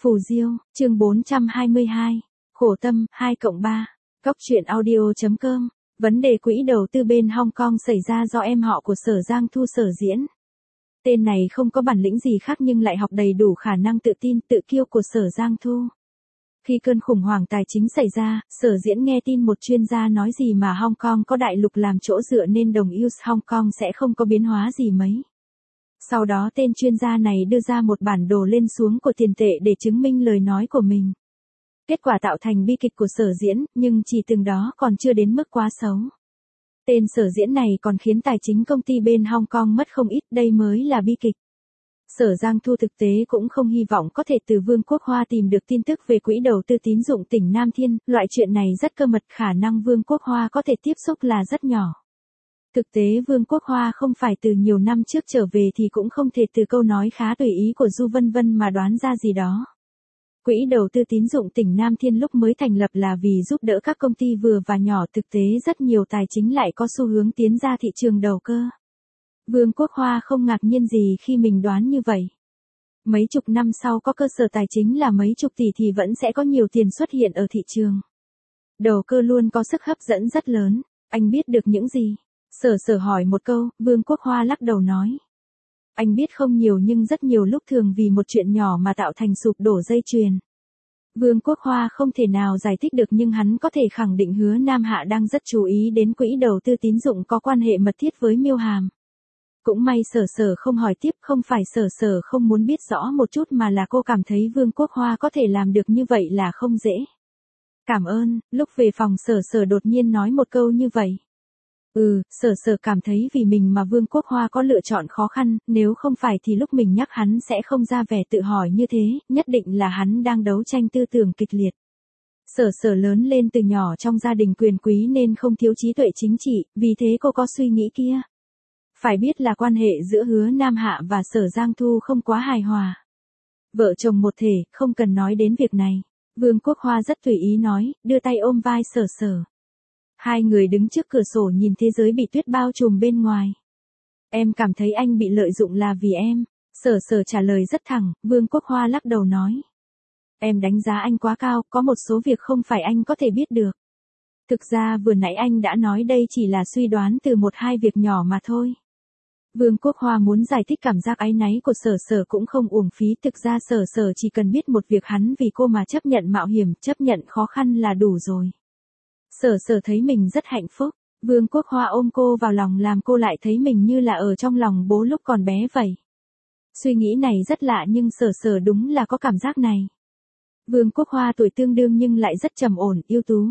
Phù Diêu, chương 422. Khổ tâm, 2+3. Cóc truyện audio.com. Vấn đề quỹ đầu tư bên Hong Kong xảy ra do em họ của Sở Giang Thu Sở Diễn. Tên này không có bản lĩnh gì khác nhưng lại học đầy đủ khả năng tự tin, tự kiêu của Sở Giang Thu. Khi cơn khủng hoảng tài chính xảy ra, Sở Diễn nghe tin một chuyên gia nói gì mà Hong Kong có đại lục làm chỗ dựa nên đồng US Hong Kong sẽ không có biến hóa gì mấy. Sau đó tên chuyên gia này đưa ra một bản đồ lên xuống của tiền tệ để chứng minh lời nói của mình. Kết quả tạo thành bi kịch của Sở Diễn, nhưng chỉ từng đó còn chưa đến mức quá xấu. Tên Sở Diễn này còn khiến tài chính công ty bên Hong Kong mất không ít, đây mới là bi kịch. Sở Giang Thu thực tế cũng không hy vọng có thể từ Vương Quốc Hoa tìm được tin tức về quỹ đầu tư tín dụng tỉnh Nam Thiên, loại chuyện này rất cơ mật, khả năng Vương Quốc Hoa có thể tiếp xúc là rất nhỏ. Thực tế Vương Quốc Hoa không phải từ nhiều năm trước trở về thì cũng không thể từ câu nói khá tùy ý của Du Vân Vân mà đoán ra gì đó. Quỹ đầu tư tín dụng tỉnh Nam Thiên lúc mới thành lập là vì giúp đỡ các công ty vừa và nhỏ, thực tế rất nhiều tài chính lại có xu hướng tiến ra thị trường đầu cơ. Vương Quốc Hoa không ngạc nhiên gì khi mình đoán như vậy. Mấy chục năm sau có cơ sở tài chính là mấy chục tỷ thì vẫn sẽ có nhiều tiền xuất hiện ở thị trường. Đầu cơ luôn có sức hấp dẫn rất lớn. Anh biết được những gì? Sở hỏi một câu, Vương Quốc Hoa lắc đầu nói. Anh biết không nhiều nhưng rất nhiều lúc thường vì một chuyện nhỏ mà tạo thành sụp đổ dây chuyền. Vương Quốc Hoa không thể nào giải thích được nhưng hắn có thể khẳng định Hứa Nam Hạ đang rất chú ý đến quỹ đầu tư tín dụng có quan hệ mật thiết với Miêu Hàm. Cũng may Sở không hỏi tiếp, không phải Sở không muốn biết rõ một chút mà là cô cảm thấy Vương Quốc Hoa có thể làm được như vậy là không dễ. Cảm ơn, lúc về phòng Sở đột nhiên nói một câu như vậy. Sở cảm thấy vì mình mà Vương Quốc Hoa có lựa chọn khó khăn, nếu không phải thì lúc mình nhắc hắn sẽ không ra vẻ tự hỏi như thế, nhất định là hắn đang đấu tranh tư tưởng kịch liệt. Sở lớn lên từ nhỏ trong gia đình quyền quý nên không thiếu trí tuệ chính trị, vì thế cô có suy nghĩ kia. Phải biết là quan hệ giữa Hứa Nam Hạ và Sở Giang Thu không quá hài hòa. Vợ chồng một thể, không cần nói đến việc này. Vương Quốc Hoa rất tùy ý nói, đưa tay ôm vai Sở. Hai người đứng trước cửa sổ nhìn thế giới bị tuyết bao trùm bên ngoài. Em cảm thấy anh bị lợi dụng là vì em. Sở trả lời rất thẳng, Vương Quốc Hoa lắc đầu nói. Em đánh giá anh quá cao, có một số việc không phải anh có thể biết được. Thực ra vừa nãy anh đã nói đây chỉ là suy đoán từ một hai việc nhỏ mà thôi. Vương Quốc Hoa muốn giải thích cảm giác áy náy của Sở cũng không uổng phí, thực ra Sở chỉ cần biết một việc hắn vì cô mà chấp nhận mạo hiểm, chấp nhận khó khăn là đủ rồi. Sở thấy mình rất hạnh phúc, Vương Quốc Hoa ôm cô vào lòng làm cô lại thấy mình như là ở trong lòng bố lúc còn bé vậy. Suy nghĩ này rất lạ nhưng Sở đúng là có cảm giác này. Vương Quốc Hoa tuổi tương đương nhưng lại rất trầm ổn, ưu tú.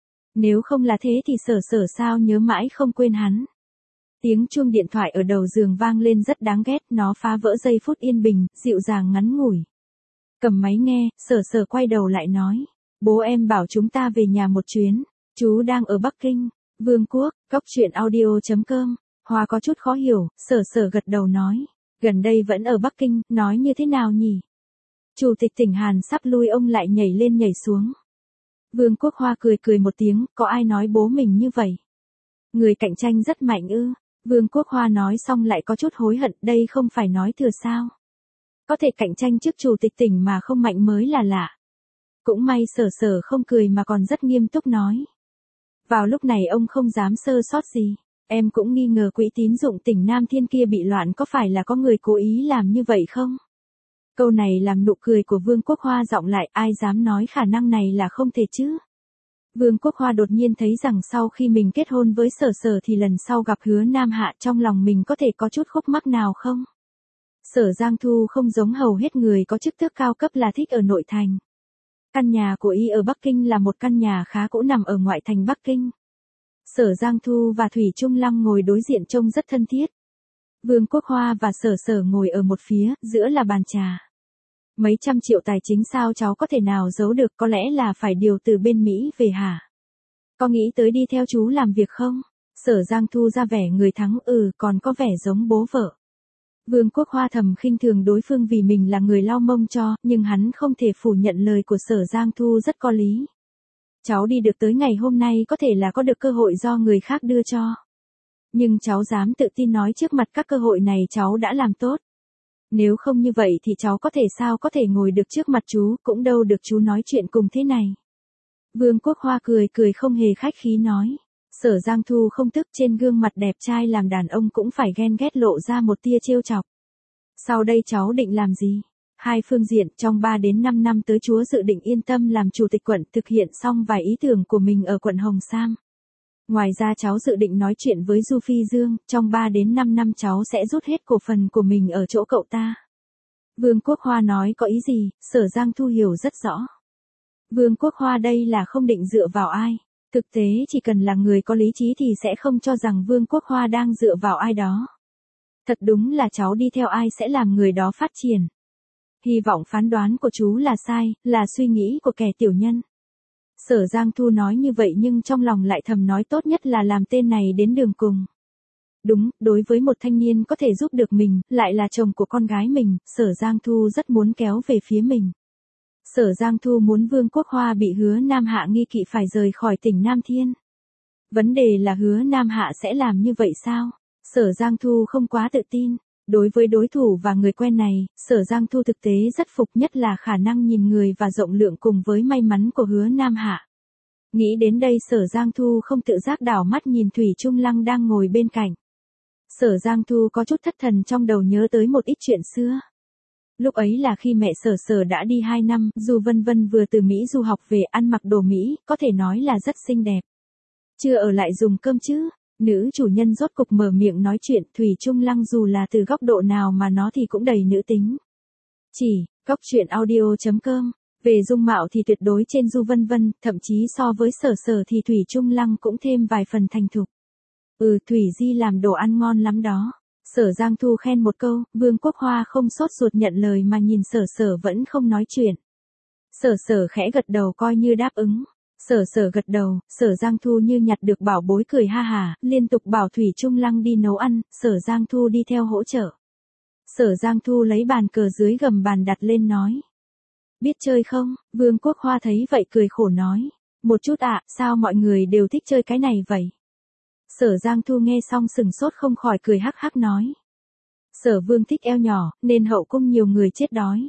Nếu không là thế thì Sở sao nhớ mãi không quên hắn. Tiếng chuông điện thoại ở đầu giường vang lên rất đáng ghét, nó phá vỡ giây phút yên bình, dịu dàng ngắn ngủi. Cầm máy nghe, Sở quay đầu lại nói. Bố em bảo chúng ta về nhà một chuyến. Chú đang ở Bắc Kinh. Vương Quốc, Cóc truyện audio.com. Hoa có chút khó hiểu, Sở gật đầu nói. Gần đây vẫn ở Bắc Kinh, nói như thế nào nhỉ? Chủ tịch tỉnh Hàn sắp lui ông lại nhảy lên nhảy xuống. Vương Quốc Hoa cười một tiếng, có ai nói bố mình như vậy? Người cạnh tranh rất mạnh ư? Vương Quốc Hoa nói xong lại có chút hối hận, đây không phải nói thừa sao? Có thể cạnh tranh trước chủ tịch tỉnh mà không mạnh mới là lạ. Cũng may Sở không cười mà còn rất nghiêm túc nói. Vào lúc này ông không dám sơ sót gì. Em cũng nghi ngờ quỹ tín dụng tỉnh Nam Thiên kia bị loạn có phải là có người cố ý làm như vậy không? Câu này làm nụ cười của Vương Quốc Hoa giọng lại, ai dám nói khả năng này là không thể chứ? Vương Quốc Hoa đột nhiên thấy rằng sau khi mình kết hôn với Sở thì lần sau gặp Hứa Nam Hạ trong lòng mình có thể có chút khúc mắc nào không? Sở Giang Thu không giống hầu hết người có chức tước cao cấp là thích ở nội thành. Căn nhà của y ở Bắc Kinh là một căn nhà khá cũ nằm ở ngoại thành Bắc Kinh. Sở Giang Thu và Thủy Trung Lăng ngồi đối diện trông rất thân thiết. Vương Quốc Hoa và Sở ngồi ở một phía, giữa là bàn trà. Mấy trăm triệu tài chính sao cháu có thể nào giấu được, có lẽ là phải điều từ bên Mỹ về hả? Có nghĩ tới đi theo chú làm việc không? Sở Giang Thu ra vẻ người thắng, còn có vẻ giống bố vợ. Vương Quốc Hoa thầm khinh thường đối phương vì mình là người lau mông cho, nhưng hắn không thể phủ nhận lời của Sở Giang Thu rất có lý. Cháu đi được tới ngày hôm nay có thể là có được cơ hội do người khác đưa cho. Nhưng cháu dám tự tin nói trước mặt các cơ hội này cháu đã làm tốt. Nếu không như vậy thì cháu sao có thể ngồi được trước mặt chú, cũng đâu được chú nói chuyện cùng thế này. Vương Quốc Hoa cười cười không hề khách khí nói. Sở Giang Thu không tức, trên gương mặt đẹp trai làm đàn ông cũng phải ghen ghét lộ ra một tia trêu chọc. Sau đây cháu định làm gì? Hai phương diện, trong 3 đến 5 năm tới chúa dự định yên tâm làm chủ tịch quận, thực hiện xong vài ý tưởng của mình ở quận Hồng Sam. Ngoài ra cháu dự định nói chuyện với Du Phi Dương, trong 3 đến 5 năm cháu sẽ rút hết cổ phần của mình ở chỗ cậu ta. Vương Quốc Hoa nói có ý gì, Sở Giang Thu hiểu rất rõ. Vương Quốc Hoa đây là không định dựa vào ai. Thực tế chỉ cần là người có lý trí thì sẽ không cho rằng Vương Quốc Hoa đang dựa vào ai đó. Thật đúng là cháu đi theo ai sẽ làm người đó phát triển. Hy vọng phán đoán của chú là sai, là suy nghĩ của kẻ tiểu nhân. Sở Giang Thu nói như vậy nhưng trong lòng lại thầm nói tốt nhất là làm tên này đến đường cùng. Đúng, đối với một thanh niên có thể giúp được mình, lại là chồng của con gái mình, Sở Giang Thu rất muốn kéo về phía mình. Sở Giang Thu muốn Vương Quốc Hoa bị Hứa Nam Hạ nghi kỵ phải rời khỏi tỉnh Nam Thiên. Vấn đề là Hứa Nam Hạ sẽ làm như vậy sao? Sở Giang Thu không quá tự tin. Đối với đối thủ và người quen này, Sở Giang Thu thực tế rất phục, nhất là khả năng nhìn người và rộng lượng cùng với may mắn của Hứa Nam Hạ. Nghĩ đến đây Sở Giang Thu không tự giác đảo mắt nhìn Thủy Trung Lăng đang ngồi bên cạnh. Sở Giang Thu có chút thất thần trong đầu nhớ tới một ít chuyện xưa. Lúc ấy là khi mẹ Sở đã đi 2 năm, Du Vân Vân vừa từ Mỹ du học về, ăn mặc đồ Mỹ, có thể nói là rất xinh đẹp. Chưa ở lại dùng cơm chứ? Nữ chủ nhân rốt cục mở miệng nói chuyện, Thủy Trung Lăng dù là từ góc độ nào mà nó thì cũng đầy nữ tính. Góc truyện audio.com. Về dung mạo thì tuyệt đối trên Du Vân Vân, thậm chí so với Sở thì Thủy Trung Lăng cũng thêm vài phần thành thục. Thủy Di làm đồ ăn ngon lắm đó. Sở Giang Thu khen một câu, Vương Quốc Hoa không sốt ruột nhận lời mà nhìn Sở vẫn không nói chuyện. Sở khẽ gật đầu coi như đáp ứng. Sở gật đầu, Sở Giang Thu như nhặt được bảo bối cười ha hà, liên tục bảo Thủy Trung Lăng đi nấu ăn, Sở Giang Thu đi theo hỗ trợ. Sở Giang Thu lấy bàn cờ dưới gầm bàn đặt lên nói. Biết chơi không? Vương Quốc Hoa thấy vậy cười khổ nói. Một chút ạ, sao mọi người đều thích chơi cái này vậy? Sở Giang Thu nghe xong sừng sốt không khỏi cười hắc hắc nói. Sở Vương thích eo nhỏ, nên hậu cung nhiều người chết đói.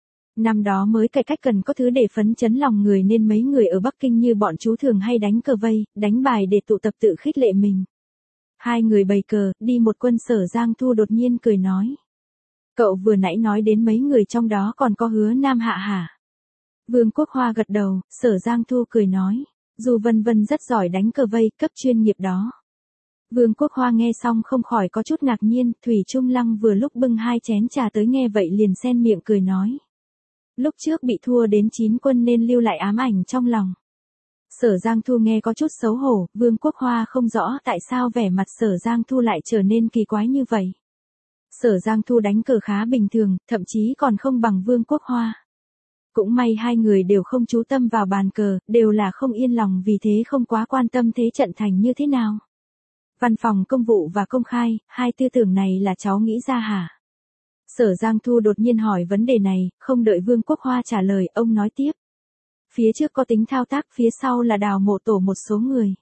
Năm đó mới cải cách cần có thứ để phấn chấn lòng người nên mấy người ở Bắc Kinh như bọn chú thường hay đánh cờ vây, đánh bài để tụ tập tự khích lệ mình. Hai người bày cờ, đi một quân. Sở Giang Thu đột nhiên cười nói. Cậu vừa nãy nói đến mấy người trong đó còn có Hứa Nam Hạ hả? Vương Quốc Hoa gật đầu, Sở Giang Thu cười nói. Du Vân Vân rất giỏi đánh cờ vây, cấp chuyên nghiệp đó. Vương Quốc Hoa nghe xong không khỏi có chút ngạc nhiên, Thủy Trung Lăng vừa lúc bưng 2 chén trà tới nghe vậy liền xen miệng cười nói. Lúc trước bị thua đến 9 quân nên lưu lại ám ảnh trong lòng. Sở Giang Thu nghe có chút xấu hổ, Vương Quốc Hoa không rõ tại sao vẻ mặt Sở Giang Thu lại trở nên kỳ quái như vậy. Sở Giang Thu đánh cờ khá bình thường, thậm chí còn không bằng Vương Quốc Hoa. Cũng may hai người đều không chú tâm vào bàn cờ, đều là không yên lòng vì thế không quá quan tâm thế trận thành như thế nào. Văn phòng công vụ và công khai, hai tư tưởng này là cháu nghĩ ra hả? Sở Giang Thu đột nhiên hỏi vấn đề này, không đợi Vương Quốc Hoa trả lời, ông nói tiếp. Phía trước có tính thao tác, phía sau là đào mộ tổ một số người.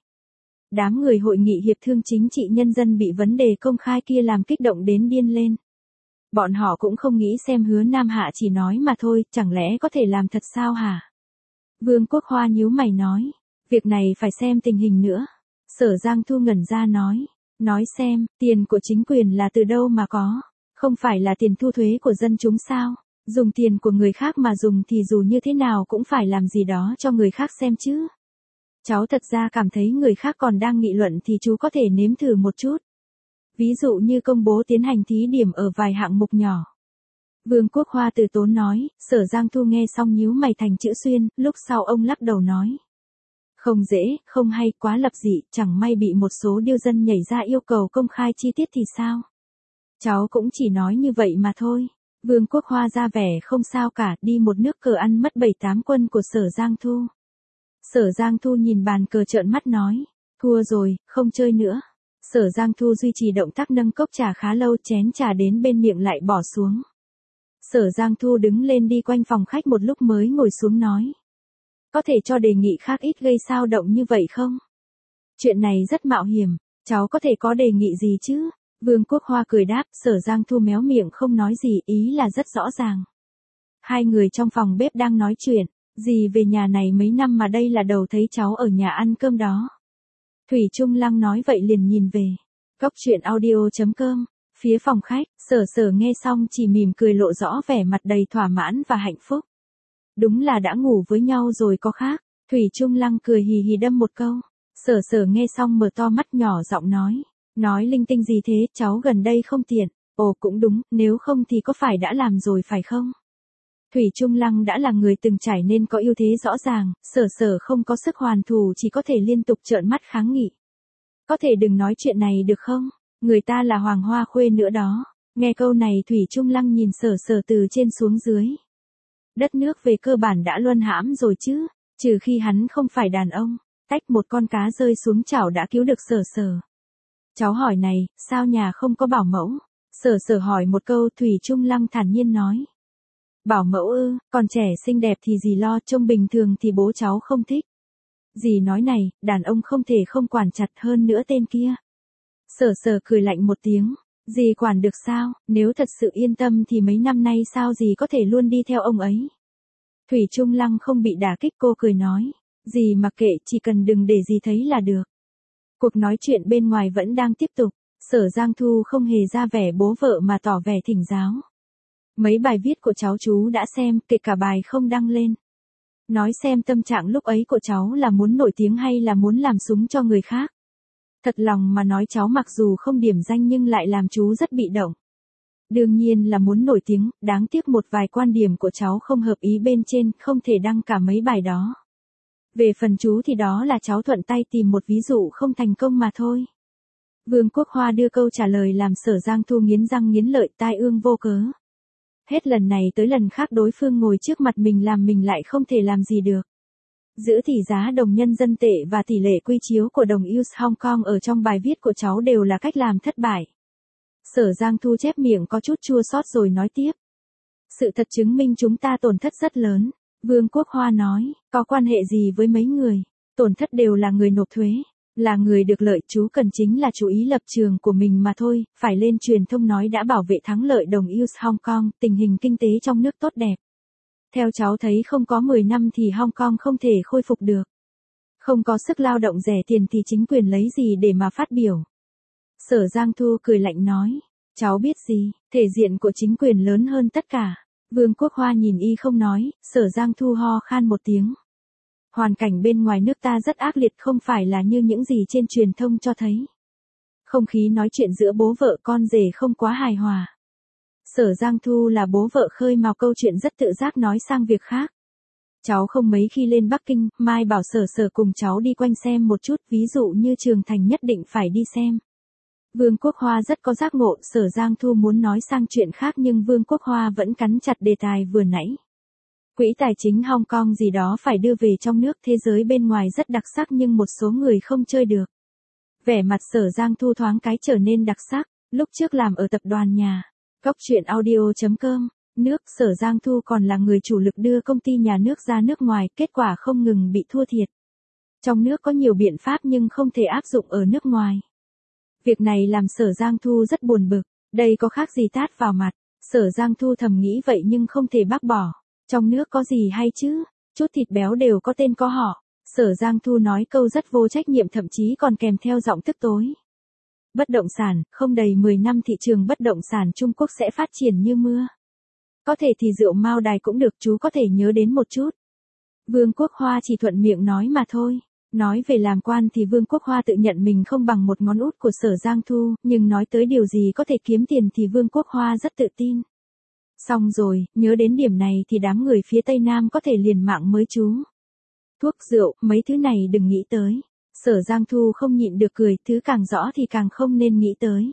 Đám người hội nghị hiệp thương chính trị nhân dân bị vấn đề công khai kia làm kích động đến điên lên. Bọn họ cũng không nghĩ xem Hứa Nam Hạ chỉ nói mà thôi, chẳng lẽ có thể làm thật sao hả? Vương Quốc Hoa nhíu mày nói, việc này phải xem tình hình nữa. Sở Giang Thu ngẩn ra nói xem, tiền của chính quyền là từ đâu mà có, không phải là tiền thu thuế của dân chúng sao? Dùng tiền của người khác mà dùng thì dù như thế nào cũng phải làm gì đó cho người khác xem chứ. Cháu thật ra cảm thấy người khác còn đang nghị luận thì chú có thể nếm thử một chút. Ví dụ như công bố tiến hành thí điểm ở vài hạng mục nhỏ. Vương Quốc Hoa từ tốn nói, Sở Giang Thu nghe xong nhíu mày thành chữ xuyên, lúc sau ông lắc đầu nói. Không dễ, không hay, quá lập dị, chẳng may bị một số điêu dân nhảy ra yêu cầu công khai chi tiết thì sao? Cháu cũng chỉ nói như vậy mà thôi. Vương Quốc Hoa ra vẻ không sao cả, đi một nước cờ ăn mất 7-8 quân của Sở Giang Thu. Sở Giang Thu nhìn bàn cờ trợn mắt nói, thua rồi, không chơi nữa. Sở Giang Thu duy trì động tác nâng cốc trà khá lâu, chén trà đến bên miệng lại bỏ xuống. Sở Giang Thu đứng lên đi quanh phòng khách một lúc mới ngồi xuống nói. Có thể cho đề nghị khác ít gây xao động như vậy không? Chuyện này rất mạo hiểm, cháu có thể có đề nghị gì chứ? Vương Quốc Hoa cười đáp, Sở Giang Thu méo miệng không nói gì, ý là rất rõ ràng. Hai người trong phòng bếp đang nói chuyện, dì về nhà này mấy năm mà đây là đầu thấy cháu ở nhà ăn cơm đó. Thủy Trung Lăng nói vậy liền nhìn về. Cốc truyện audio.com, phía phòng khách, Sở Sở nghe xong chỉ mỉm cười lộ rõ vẻ mặt đầy thỏa mãn và hạnh phúc. Đúng là đã ngủ với nhau rồi có khác. Thủy Trung Lăng cười hì hì đâm một câu. Sở Sở nghe xong mở to mắt nhỏ giọng nói. Nói linh tinh gì thế, cháu gần đây không tiện. Ồ cũng đúng, nếu không thì có phải đã làm rồi phải không? Thủy Trung Lăng đã là người từng trải nên có ưu thế rõ ràng, Sở Sở không có sức hoàn thủ chỉ có thể liên tục trợn mắt kháng nghị. Có thể đừng nói chuyện này được không? Người ta là Hoàng Hoa Khuê nữa đó. Nghe câu này Thủy Trung Lăng nhìn Sở Sở từ trên xuống dưới. Đất nước về cơ bản đã luân hãm rồi chứ, trừ khi hắn không phải đàn ông. Tách một con cá rơi xuống chảo đã cứu được Sở Sở. Cháu hỏi này, sao nhà không có bảo mẫu? Sở Sở hỏi một câu, Thủy Trung Lăng thản nhiên nói. Bảo mẫu ư, còn trẻ xinh đẹp thì dì lo, trông bình thường thì bố cháu không thích. Dì nói này, đàn ông không thể không quản chặt, hơn nữa tên kia. Sở Sở cười lạnh một tiếng, dì quản được sao, nếu thật sự yên tâm thì mấy năm nay sao dì có thể luôn đi theo ông ấy. Thủy Trung Lăng không bị đả kích, cô cười nói, dì mặc kệ, chỉ cần đừng để dì thấy là được. Cuộc nói chuyện bên ngoài vẫn đang tiếp tục, Sở Giang Thu không hề ra vẻ bố vợ mà tỏ vẻ thỉnh giáo. Mấy bài viết của cháu chú đã xem, kể cả bài không đăng lên. Nói xem tâm trạng lúc ấy của cháu là muốn nổi tiếng hay là muốn làm súng cho người khác. Thật lòng mà nói cháu mặc dù không điểm danh nhưng lại làm chú rất bị động. Đương nhiên là muốn nổi tiếng, đáng tiếc một vài quan điểm của cháu không hợp ý bên trên, không thể đăng cả mấy bài đó. Về phần chú thì đó là cháu thuận tay tìm một ví dụ không thành công mà thôi. Vương Quốc Hoa đưa câu trả lời làm Sở Giang Thu nghiến răng nghiến lợi, tai ương vô cớ. Hết lần này tới lần khác đối phương ngồi trước mặt mình làm mình lại không thể làm gì được. Giữ tỷ giá đồng nhân dân tệ và tỷ lệ quy chiếu của đồng US Hong Kong ở trong bài viết của cháu đều là cách làm thất bại. Sở Giang Thu chép miệng có chút chua xót rồi nói tiếp. Sự thật chứng minh chúng ta tổn thất rất lớn. Vương Quốc Hoa nói, có quan hệ gì với mấy người, tổn thất đều là người nộp thuế, là người được lợi, chú cần chính là chú ý lập trường của mình mà thôi, phải lên truyền thông nói đã bảo vệ thắng lợi đồng US Hong Kong, tình hình kinh tế trong nước tốt đẹp. Theo cháu thấy không có 10 năm thì Hong Kong không thể khôi phục được. Không có sức lao động rẻ tiền thì chính quyền lấy gì để mà phát biểu. Sở Giang Thu cười lạnh nói, cháu biết gì, thể diện của chính quyền lớn hơn tất cả. Vương Quốc Hoa nhìn y không nói, Sở Giang Thu ho khan một tiếng. Hoàn cảnh bên ngoài nước ta rất ác liệt, không phải là như những gì trên truyền thông cho thấy. Không khí nói chuyện giữa bố vợ con rể không quá hài hòa. Sở Giang Thu là bố vợ khơi mào câu chuyện rất tự giác nói sang việc khác. Cháu không mấy khi lên Bắc Kinh, mai bảo Sở Sở cùng cháu đi quanh xem một chút, ví dụ như Trường Thành nhất định phải đi xem. Vương Quốc Hoa rất có giác ngộ, Sở Giang Thu muốn nói sang chuyện khác nhưng Vương Quốc Hoa vẫn cắn chặt đề tài vừa nãy. Quỹ tài chính Hong Kong gì đó phải đưa về trong nước, thế giới bên ngoài rất đặc sắc nhưng một số người không chơi được. Vẻ mặt Sở Giang Thu thoáng cái trở nên đặc sắc, lúc trước làm ở tập đoàn nhà. Cốc truyện audio.com, nước Sở Giang Thu còn là người chủ lực đưa công ty nhà nước ra nước ngoài, kết quả không ngừng bị thua thiệt. Trong nước có nhiều biện pháp nhưng không thể áp dụng ở nước ngoài. Việc này làm Sở Giang Thu rất buồn bực, đây có khác gì tát vào mặt. Sở Giang Thu thầm nghĩ vậy nhưng không thể bác bỏ. Trong nước có gì hay chứ, chút thịt béo đều có tên có họ. Sở Giang Thu nói câu rất vô trách nhiệm, thậm chí còn kèm theo giọng tức tối. Bất động sản, không đầy 10 năm thị trường bất động sản Trung Quốc sẽ phát triển như mưa. Có thể thì rượu Mao Đài cũng được, chú có thể nhớ đến một chút. Vương Quốc Hoa chỉ thuận miệng nói mà thôi. Nói về làm quan thì Vương Quốc Hoa tự nhận mình không bằng một ngón út của Sở Giang Thu, nhưng nói tới điều gì có thể kiếm tiền thì Vương Quốc Hoa rất tự tin. Xong rồi, nhớ đến điểm này thì đám người phía Tây Nam có thể liền mạng mới chú. Thuốc, rượu, mấy thứ này đừng nghĩ tới. Sở Giang Thu không nhịn được cười, thứ càng rõ thì càng không nên nghĩ tới.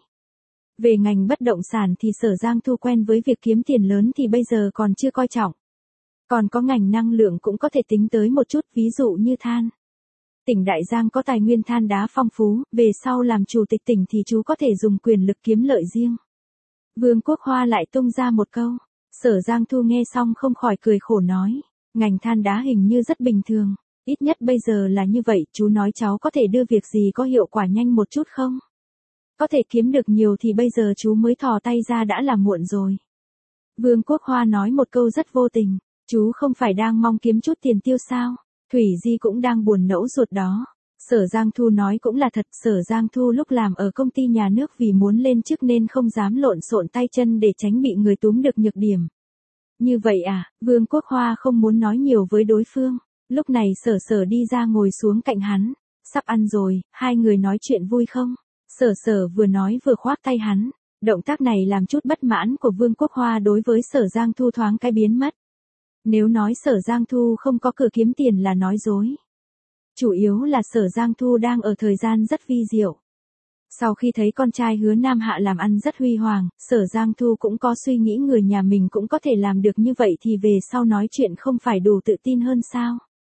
Về ngành bất động sản thì Sở Giang Thu quen với việc kiếm tiền lớn thì bây giờ còn chưa coi trọng. Còn có ngành năng lượng cũng có thể tính tới một chút, ví dụ như than. Tỉnh Đại Giang có tài nguyên than đá phong phú, về sau làm chủ tịch tỉnh thì chú có thể dùng quyền lực kiếm lợi riêng. Vương Quốc Hoa lại tung ra một câu. Sở Giang Thu nghe xong không khỏi cười khổ nói. Ngành than đá hình như rất bình thường. Ít nhất bây giờ là như vậy, chú nói cháu có thể đưa việc gì có hiệu quả nhanh một chút không? Có thể kiếm được nhiều thì bây giờ chú mới thò tay ra đã là muộn rồi. Vương Quốc Hoa nói một câu rất vô tình. Chú không phải đang mong kiếm chút tiền tiêu sao? Thủy Di cũng đang buồn nẫu ruột đó. Sở Giang Thu nói cũng là thật. Sở Giang Thu lúc làm ở công ty nhà nước vì muốn lên chức nên không dám lộn xộn tay chân để tránh bị người túm được nhược điểm. Như vậy à? Vương Quốc Hoa không muốn nói nhiều với đối phương. Lúc này Sở Sở đi ra ngồi xuống cạnh hắn. Sắp ăn rồi, hai người nói chuyện vui không? Sở Sở vừa nói vừa khoác tay hắn. Động tác này làm chút bất mãn của Vương Quốc Hoa đối với Sở Giang Thu thoáng cái biến mất. Nếu nói Sở Giang Thu không có cửa kiếm tiền là nói dối. Chủ yếu là Sở Giang Thu đang ở thời gian rất vi diệu. Sau khi thấy con trai Hứa Nam Hạ làm ăn rất huy hoàng, Sở Giang Thu cũng có suy nghĩ người nhà mình cũng có thể làm được như vậy thì về sau nói chuyện không phải đủ tự tin hơn sao.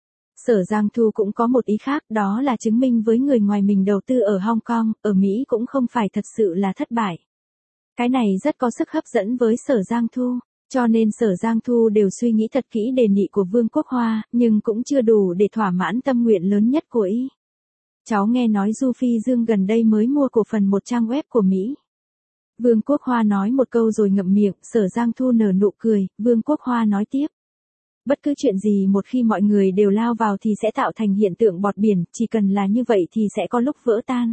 Sở Giang Thu cũng có một ý khác, đó là chứng minh với người ngoài mình đầu tư ở Hong Kong, ở Mỹ cũng không phải thật sự là thất bại. Cái này rất có sức hấp dẫn với Sở Giang Thu, cho nên Sở Giang Thu đều suy nghĩ thật kỹ đề nghị của Vương Quốc Hoa, nhưng cũng chưa đủ để thỏa mãn tâm nguyện lớn nhất của y. Cháu nghe nói Du Phi Dương gần đây mới mua cổ phần một trang web của Mỹ. Vương Quốc Hoa nói một câu rồi ngậm miệng, Sở Giang Thu nở nụ cười, Vương Quốc Hoa nói tiếp. Bất cứ chuyện gì một khi mọi người đều lao vào thì sẽ tạo thành hiện tượng bọt biển, chỉ cần là như vậy thì sẽ có lúc vỡ tan.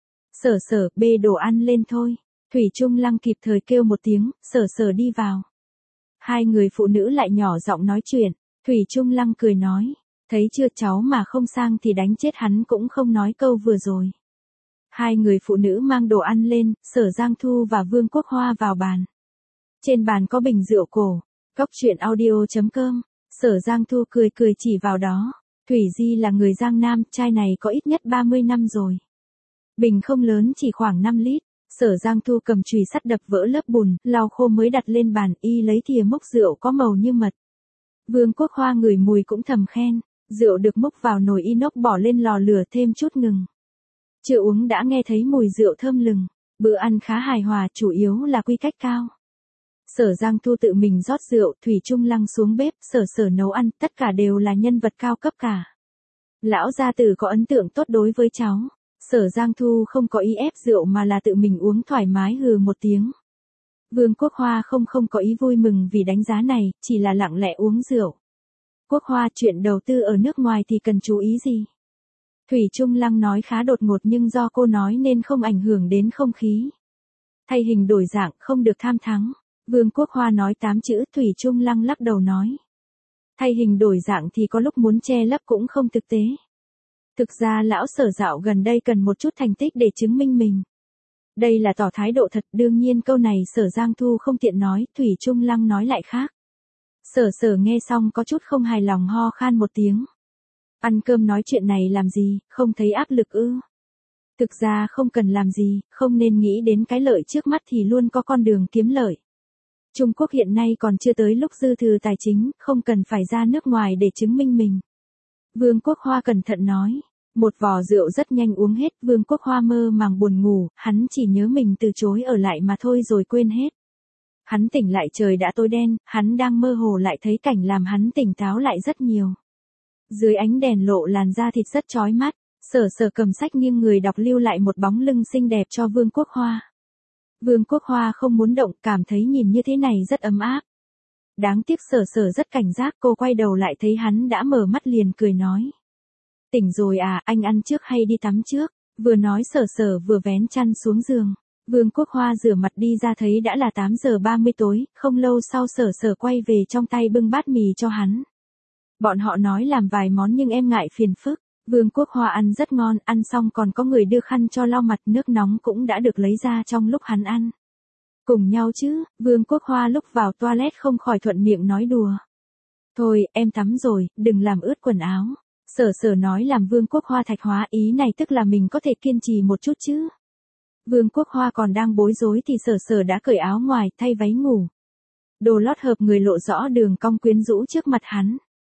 Sở Sở, bê đồ ăn lên thôi. Thủy Trung Lăng kịp thời kêu một tiếng, Sở Sở đi vào. Hai người phụ nữ lại nhỏ giọng nói chuyện, Thủy Trung Lăng cười nói, thấy chưa cháu mà không sang thì đánh chết hắn cũng không nói câu vừa rồi. Hai người phụ nữ mang đồ ăn lên, Sở Giang Thu và Vương Quốc Hoa vào bàn. Trên bàn có bình rượu cổ, Cóc Truyện Audio.com, Sở Giang Thu cười cười chỉ vào đó, Thủy Di là người Giang Nam, chai này có ít nhất 30 năm rồi. Bình không lớn chỉ khoảng 5 lít. Sở Giang Thu cầm chùy sắt đập vỡ lớp bùn, lau khô mới đặt lên bàn, y lấy thìa múc rượu có màu như mật. Vương Quốc Hoa ngửi mùi cũng thầm khen, rượu được múc vào nồi inox bỏ lên lò lửa thêm chút ngừng. Chưa uống đã nghe thấy mùi rượu thơm lừng, bữa ăn khá hài hòa, chủ yếu là quy cách cao. Sở Giang Thu tự mình rót rượu, Thủy Trung Lăng xuống bếp, Sở Sở nấu ăn, tất cả đều là nhân vật cao cấp cả. Lão gia tử có ấn tượng tốt đối với cháu. Sở Giang Thu không có ý ép rượu mà là tự mình uống thoải mái hừ một tiếng. Vương Quốc Hoa không có ý vui mừng vì đánh giá này, chỉ là lặng lẽ uống rượu. Quốc Hoa, chuyện đầu tư ở nước ngoài thì cần chú ý gì? Thủy Trung Lăng nói khá đột ngột nhưng do cô nói nên không ảnh hưởng đến không khí. Thay hình đổi dạng, không được tham thắng. Vương Quốc Hoa nói 8 chữ, Thủy Trung Lăng lắc đầu nói. Thay hình đổi dạng thì có lúc muốn che lấp cũng không thực tế. Thực ra lão Sở dạo gần đây cần một chút thành tích để chứng minh mình. Đây là tỏ thái độ thật, đương nhiên câu này Sở Giang Thu không tiện nói, Thủy Trung Lăng nói lại khác. Sở Sở nghe xong có chút không hài lòng ho khan một tiếng. Ăn cơm nói chuyện này làm gì, không thấy áp lực ư? Thực ra không cần làm gì, không nên nghĩ đến cái lợi trước mắt thì luôn có con đường kiếm lợi. Trung Quốc hiện nay còn chưa tới lúc dư thừa tài chính, không cần phải ra nước ngoài để chứng minh mình. Vương Quốc Hoa cẩn thận nói. Một vò rượu rất nhanh uống hết, Vương Quốc Hoa mơ màng buồn ngủ, hắn chỉ nhớ mình từ chối ở lại mà thôi rồi quên hết. Hắn tỉnh lại trời đã tối đen, hắn đang mơ hồ lại thấy cảnh làm hắn tỉnh táo lại rất nhiều. Dưới ánh đèn lộ làn da thịt rất chói mắt, Sở Sở cầm sách nghiêng người đọc lưu lại một bóng lưng xinh đẹp cho Vương Quốc Hoa. Vương Quốc Hoa không muốn động, cảm thấy nhìn như thế này rất ấm áp. Đáng tiếc Sở Sở rất cảnh giác, cô quay đầu lại thấy hắn đã mở mắt liền cười nói. Tỉnh rồi à, anh ăn trước hay đi tắm trước? Vừa nói Sở Sở vừa vén chăn xuống giường. Vương Quốc Hoa rửa mặt đi ra thấy đã là 8 giờ 30 tối, không lâu sau Sở Sở quay về trong tay bưng bát mì cho hắn. Bọn họ nói làm vài món nhưng em ngại phiền phức. Vương Quốc Hoa ăn rất ngon, ăn xong còn có người đưa khăn cho lau mặt, nước nóng cũng đã được lấy ra trong lúc hắn ăn. Cùng nhau chứ, Vương Quốc Hoa lúc vào toilet không khỏi thuận miệng nói đùa. Thôi, em tắm rồi, đừng làm ướt quần áo. Sở Sở nói làm Vương Quốc Hoa thạch hóa, ý này tức là mình có thể kiên trì một chút chứ. Vương Quốc Hoa còn đang bối rối thì Sở Sở đã cởi áo ngoài, thay váy ngủ. Đồ lót hợp người lộ rõ đường cong quyến rũ trước mặt hắn.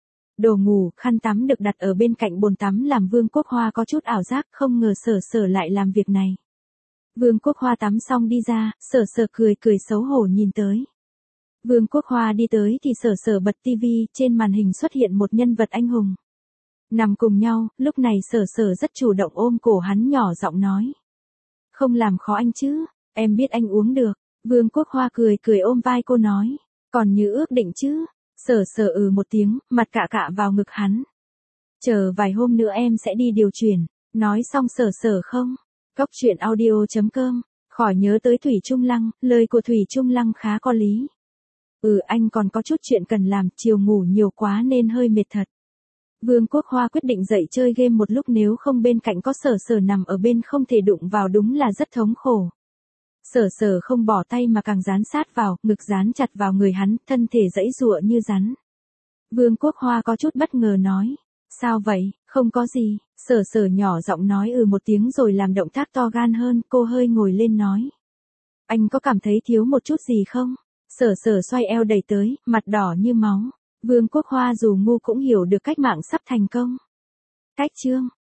Đồ ngủ, khăn tắm được đặt ở bên cạnh bồn tắm làm Vương Quốc Hoa có chút ảo giác, không ngờ Sở Sở lại làm việc này. Vương Quốc Hoa tắm xong đi ra, Sở Sở cười cười xấu hổ nhìn tới. Vương Quốc Hoa đi tới thì Sở Sở bật tivi, trên màn hình xuất hiện một nhân vật anh hùng. Nằm cùng nhau, lúc này Sở Sở rất chủ động ôm cổ hắn nhỏ giọng nói. Không làm khó anh chứ, em biết anh uống được. Vương Quốc Hoa cười cười ôm vai cô nói. Còn như ước định chứ. Sở Sở một tiếng, mặt cạ cạ vào ngực hắn. Chờ vài hôm nữa em sẽ đi điều chuyển. Nói xong Sở Sở không. Cóc truyện audio.com. Khỏi nhớ tới Thủy Trung Lăng, lời của Thủy Trung Lăng khá có lý. Anh còn có chút chuyện cần làm, chiều ngủ nhiều quá nên hơi mệt thật. Vương Quốc Hoa quyết định dậy chơi game một lúc, nếu không bên cạnh có Sở Sở nằm ở bên không thể đụng vào đúng là rất thống khổ. Sở Sở không bỏ tay mà càng dán sát vào, ngực dán chặt vào người hắn, thân thể giãy giụa như rắn. Vương Quốc Hoa có chút bất ngờ nói. Sao vậy, không có gì. Sở Sở nhỏ giọng nói một tiếng rồi làm động tác to gan hơn, cô hơi ngồi lên nói. Anh có cảm thấy thiếu một chút gì không? Sở Sở xoay eo đẩy tới, mặt đỏ như máu. Vương Quốc Hoa dù ngu cũng hiểu được cách mạng sắp thành công. Cách chương